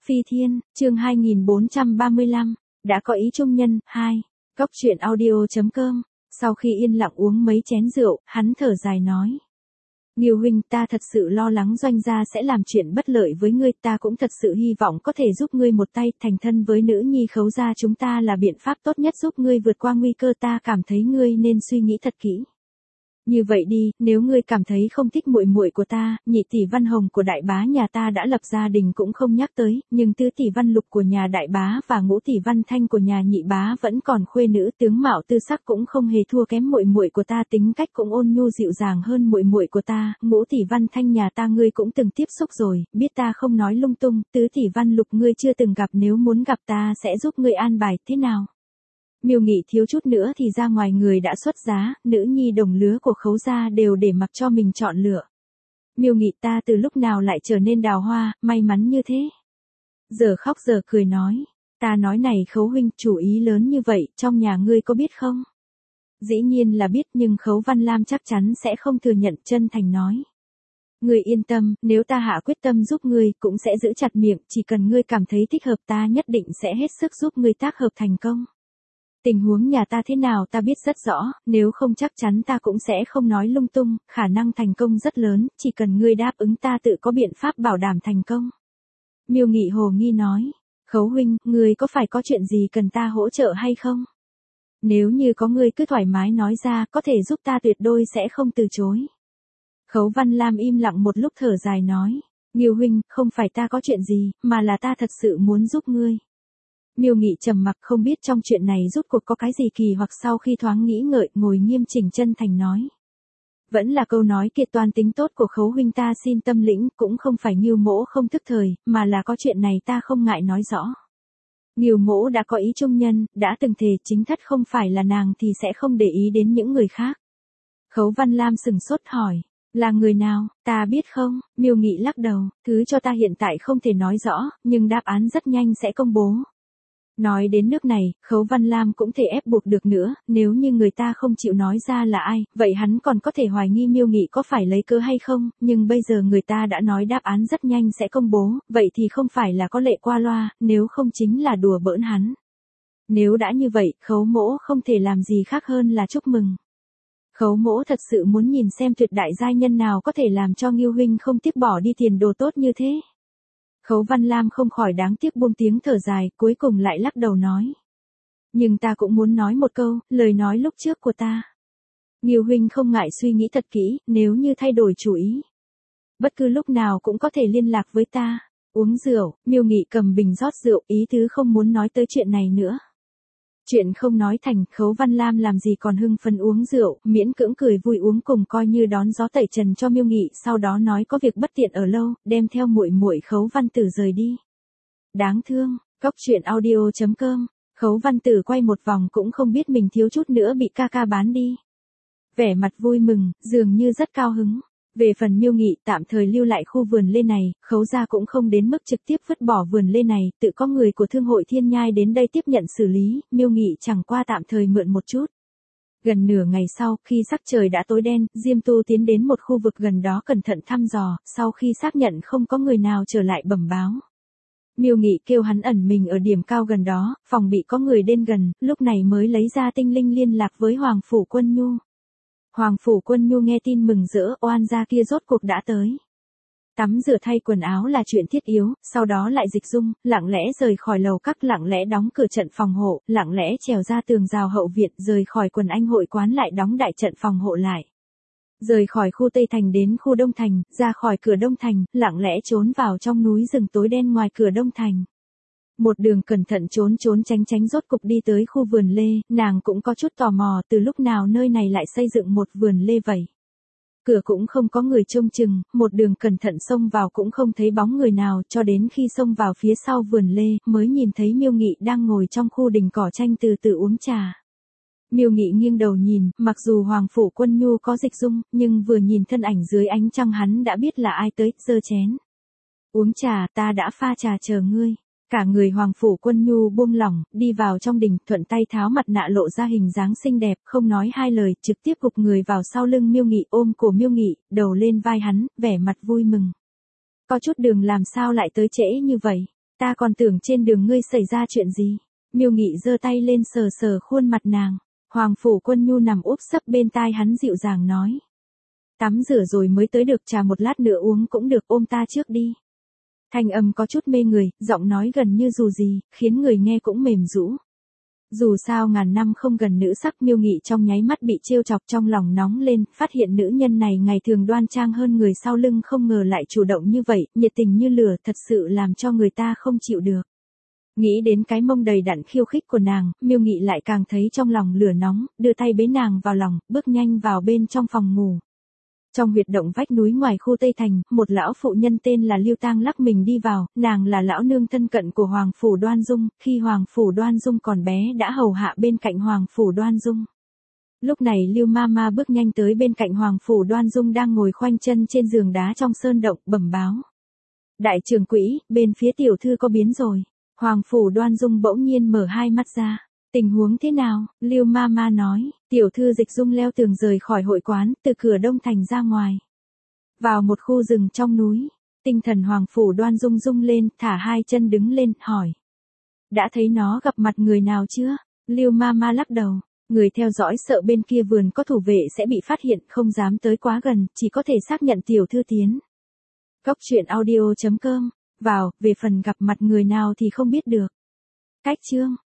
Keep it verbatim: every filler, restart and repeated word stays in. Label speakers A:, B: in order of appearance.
A: Phi Thiên, chương hai nghìn bốn trăm ba mươi lăm, đã có ý trung nhân, hai. Cóc truyện audio.com, sau khi yên lặng uống mấy chén rượu, hắn thở dài nói. Nghiêu huynh, ta thật sự lo lắng doanh gia sẽ làm chuyện bất lợi với ngươi, ta cũng thật sự hy vọng có thể giúp ngươi một tay, thành thân với nữ nhi Khấu gia chúng ta là biện pháp tốt nhất giúp ngươi vượt qua nguy cơ, ta cảm thấy ngươi nên suy nghĩ thật kỹ. Như vậy đi, nếu ngươi cảm thấy không thích muội muội của ta, nhị tỷ Văn Hồng của đại bá nhà ta đã lập gia đình cũng không nhắc tới, nhưng tứ tỷ Văn Lục của nhà đại bá và ngũ tỷ Văn Thanh của nhà nhị bá vẫn còn khuê nữ, tướng mạo tư sắc cũng không hề thua kém muội muội của ta, tính cách cũng ôn nhu dịu dàng hơn muội muội của ta, ngũ tỷ Văn Thanh nhà ta ngươi cũng từng tiếp xúc rồi, biết ta không nói lung tung, tứ tỷ Văn Lục ngươi chưa từng gặp, nếu muốn gặp ta sẽ giúp ngươi an bài, thế nào? Miêu Nghị thiếu chút nữa thì ra ngoài người đã xuất giá, nữ nhi đồng lứa của Khấu gia đều để mặc cho mình chọn lựa. Miêu Nghị, ta từ lúc nào lại trở nên đào hoa, may mắn như thế. Giờ khóc giờ cười nói, ta nói này Khấu huynh, chủ ý lớn như vậy, trong nhà ngươi có biết không? Dĩ nhiên là biết, nhưng Khấu Văn Lam chắc chắn sẽ không thừa nhận, chân thành nói. Ngươi yên tâm, nếu ta hạ quyết tâm giúp ngươi, cũng sẽ giữ chặt miệng, chỉ cần ngươi cảm thấy thích hợp ta nhất định sẽ hết sức giúp ngươi tác hợp thành công. Tình huống nhà ta thế nào ta biết rất rõ, nếu không chắc chắn ta cũng sẽ không nói lung tung, khả năng thành công rất lớn, chỉ cần ngươi đáp ứng ta tự có biện pháp bảo đảm thành công. Miêu Nghị hồ nghi nói, Khấu huynh, ngươi có phải có chuyện gì cần ta hỗ trợ hay không? Nếu như có ngươi cứ thoải mái nói ra, có thể giúp ta tuyệt đối sẽ không từ chối. Khấu Văn Lam im lặng một lúc thở dài nói, Nghiêu huynh, không phải ta có chuyện gì, mà là ta thật sự muốn giúp ngươi. Miêu Nghị trầm mặc, không biết trong chuyện này rốt cuộc có cái gì kỳ, hoặc sau khi thoáng nghĩ ngợi, ngồi nghiêm chỉnh chân thành nói. Vẫn là câu nói kia, toàn tính tốt của Khấu huynh ta xin tâm lĩnh, cũng không phải Nghiêu mỗ không thức thời, mà là có chuyện này ta không ngại nói rõ. Nghiêu mỗ đã có ý trung nhân, đã từng thề chính thất không phải là nàng thì sẽ không để ý đến những người khác. Khấu Văn Lam sừng sốt hỏi, là người nào, ta biết không? Miêu Nghị lắc đầu, thứ cho ta hiện tại không thể nói rõ, nhưng đáp án rất nhanh sẽ công bố. Nói đến nước này, Khấu Văn Lam cũng thể ép buộc được nữa, nếu như người ta không chịu nói ra là ai, vậy hắn còn có thể hoài nghi Miêu Nghị có phải lấy cớ hay không, nhưng bây giờ người ta đã nói đáp án rất nhanh sẽ công bố, vậy thì không phải là có lệ qua loa, nếu không chính là đùa bỡn hắn. Nếu đã như vậy, Khấu mỗ không thể làm gì khác hơn là chúc mừng. Khấu mỗ thật sự muốn nhìn xem tuyệt đại giai nhân nào có thể làm cho Nghiêu huynh không tiếc bỏ đi tiền đồ tốt như thế. Khấu Văn Lam không khỏi đáng tiếc buông tiếng thở dài, cuối cùng lại lắc đầu nói. Nhưng ta cũng muốn nói một câu, lời nói lúc trước của ta. Nghiêu huynh không ngại suy nghĩ thật kỹ, nếu như thay đổi chủ ý. Bất cứ lúc nào cũng có thể liên lạc với ta. Uống rượu, Miêu Nghị cầm bình rót rượu, ý tứ không muốn nói tới chuyện này nữa. Chuyện không nói thành, Khấu Văn Lam làm gì còn hưng phấn uống rượu, miễn cưỡng cười vui uống cùng coi như đón gió tẩy trần cho Miêu Nghị, sau đó nói có việc bất tiện ở lâu, đem theo muội muội Khấu Văn Tử rời đi. Đáng thương, cóc truyện audio.com, Khấu Văn Tử quay một vòng cũng không biết mình thiếu chút nữa bị ca ca bán đi. Vẻ mặt vui mừng, dường như rất cao hứng. Về phần Miêu Nghị tạm thời lưu lại khu vườn lê này, Khấu gia cũng không đến mức trực tiếp vứt bỏ vườn lê này, tự có người của thương hội Thiên Nhai đến đây tiếp nhận xử lý, Miêu Nghị chẳng qua tạm thời mượn một chút. Gần nửa ngày sau, khi sắc trời đã tối đen, Diêm Tu tiến đến một khu vực gần đó cẩn thận thăm dò, sau khi xác nhận không có người nào trở lại bẩm báo. Miêu Nghị kêu hắn ẩn mình ở điểm cao gần đó, phòng bị có người đến gần, lúc này mới lấy ra tinh linh liên lạc với Hoàng Phủ Quân Nhu. Hoàng Phủ Quân Nhu nghe tin mừng rỡ, oan gia kia rốt cuộc đã tới. Tắm rửa thay quần áo là chuyện thiết yếu, sau đó lại dịch dung, lặng lẽ rời khỏi lầu các, lặng lẽ đóng cửa trận phòng hộ, lặng lẽ trèo ra tường rào hậu viện, rời khỏi quần anh hội quán lại đóng đại trận phòng hộ lại. Rời khỏi khu Tây Thành đến khu Đông Thành, ra khỏi cửa Đông Thành, lặng lẽ trốn vào trong núi rừng tối đen ngoài cửa Đông Thành. Một đường cẩn thận trốn trốn tránh tránh rốt cục đi tới khu vườn lê, nàng cũng có chút tò mò từ lúc nào nơi này lại xây dựng một vườn lê vậy. Cửa cũng không có người trông chừng, một đường cẩn thận xông vào cũng không thấy bóng người nào, cho đến khi xông vào phía sau vườn lê, mới nhìn thấy Miêu Nghị đang ngồi trong khu đình cỏ tranh từ từ uống trà. Miêu Nghị nghiêng đầu nhìn, mặc dù Hoàng Phủ Quân Nhu có dịch dung, nhưng vừa nhìn thân ảnh dưới ánh trăng hắn đã biết là ai tới, giơ chén. Uống trà, ta đã pha trà chờ ngươi. Cả người Hoàng Phủ Quân Nhu buông lỏng, đi vào trong đình, thuận tay tháo mặt nạ lộ ra hình dáng xinh đẹp, không nói hai lời, trực tiếp gục người vào sau lưng Miêu Nghị, ôm cổ Miêu Nghị, đầu lên vai hắn, vẻ mặt vui mừng. Có chút đường làm sao lại tới trễ như vậy? Ta còn tưởng trên đường ngươi xảy ra chuyện gì. Miêu Nghị giơ tay lên sờ sờ khuôn mặt nàng. Hoàng Phủ Quân Nhu nằm úp sấp bên tai hắn dịu dàng nói. Tắm rửa rồi mới tới được, trà một lát nữa uống cũng được, ôm ta trước đi. Thanh âm có chút mê người, giọng nói gần như dù gì, khiến người nghe cũng mềm rũ. Dù sao ngàn năm không gần nữ sắc, Miêu Nghị trong nháy mắt bị trêu chọc, trong lòng nóng lên, phát hiện nữ nhân này ngày thường đoan trang hơn người sau lưng không ngờ lại chủ động như vậy, nhiệt tình như lửa, thật sự làm cho người ta không chịu được. Nghĩ đến cái mông đầy đặn khiêu khích của nàng, Miêu Nghị lại càng thấy trong lòng lửa nóng, đưa tay bế nàng vào lòng, bước nhanh vào bên trong phòng ngủ. Trong huyệt động vách núi ngoài khu Tây Thành, một lão phụ nhân tên là Lưu Tang lắc mình đi vào, nàng là lão nương thân cận của Hoàng Phủ Đoan Dung, khi Hoàng Phủ Đoan Dung còn bé đã hầu hạ bên cạnh Hoàng Phủ Đoan Dung. Lúc này Lưu Mama bước nhanh tới bên cạnh Hoàng Phủ Đoan Dung đang ngồi khoanh chân trên giường đá trong sơn động, bẩm báo. Đại trưởng quỹ, bên phía tiểu thư có biến rồi. Hoàng Phủ Đoan Dung bỗng nhiên mở hai mắt ra. Tình huống thế nào? Lưu Mama nói, tiểu thư Dịch Dung leo tường rời khỏi hội quán, từ cửa Đông Thành ra ngoài. Vào một khu rừng trong núi, tinh thần Hoàng Phủ Đoan Dung rung lên, thả hai chân đứng lên, hỏi. Đã thấy nó gặp mặt người nào chưa? Lưu Mama lắc đầu, người theo dõi sợ bên kia vườn có thủ vệ sẽ bị phát hiện, không dám tới quá gần, chỉ có thể xác nhận tiểu thư tiến. Cốc truyện audio chấm com, vào, về phần gặp mặt người nào thì không biết được. Cách chương